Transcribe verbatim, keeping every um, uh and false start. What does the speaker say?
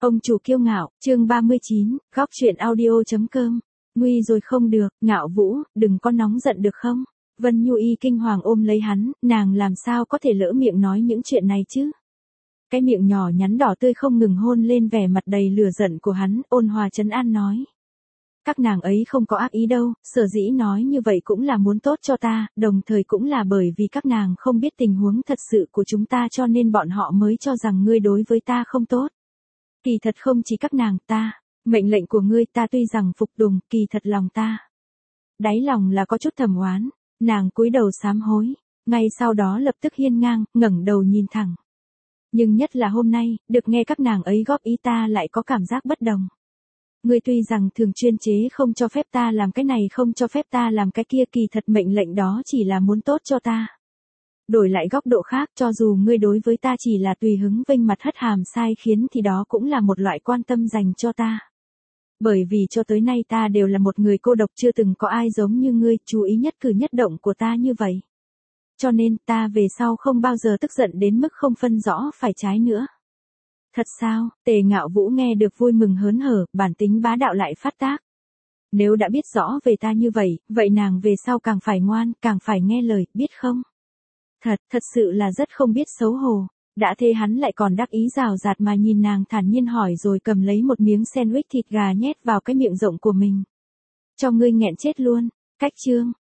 Ông chủ kiêu ngạo, chương ba mươi chín, góc chuyện audio.com. Nguy rồi không được, Ngạo Vũ, đừng có nóng giận được không? Vân Nhu Y kinh hoàng ôm lấy hắn, nàng làm sao có thể lỡ miệng nói những chuyện này chứ? Cái miệng nhỏ nhắn đỏ tươi không ngừng hôn lên vẻ mặt đầy lửa giận của hắn, ôn hòa trấn an nói. Các nàng ấy không có ác ý đâu, sở dĩ nói như vậy cũng là muốn tốt cho ta, đồng thời cũng là bởi vì các nàng không biết tình huống thật sự của chúng ta cho nên bọn họ mới cho rằng ngươi đối với ta không tốt. Kỳ thật không chỉ các nàng ta, mệnh lệnh của ngươi ta tuy rằng phục tùng, kỳ thật lòng ta. Đáy lòng là có chút thầm oán, nàng cúi đầu sám hối, ngay sau đó lập tức hiên ngang, ngẩng đầu nhìn thẳng. Nhưng nhất là hôm nay, được nghe các nàng ấy góp ý ta lại có cảm giác bất đồng. Ngươi tuy rằng thường chuyên chế không cho phép ta làm cái này không cho phép ta làm cái kia kỳ thật mệnh lệnh đó chỉ là muốn tốt cho ta. Đổi lại góc độ khác cho dù ngươi đối với ta chỉ là tùy hứng vênh mặt hất hàm sai khiến thì đó cũng là một loại quan tâm dành cho ta. Bởi vì cho tới nay ta đều là một người cô độc chưa từng có ai giống như ngươi chú ý nhất cử nhất động của ta như vậy. Cho nên ta về sau không bao giờ tức giận đến mức không phân rõ phải trái nữa. Thật sao? Tề Ngạo Vũ nghe được vui mừng hớn hở, bản tính bá đạo lại phát tác. Nếu đã biết rõ về ta như vậy, vậy nàng về sau càng phải ngoan, càng phải nghe lời, biết không? Thật, thật sự là rất không biết xấu hổ. Đã thế hắn lại còn đắc ý rào rạt mà nhìn nàng thản nhiên hỏi rồi cầm lấy một miếng sandwich thịt gà nhét vào cái miệng rộng của mình. Cho ngươi nghẹn chết luôn. Cách chương.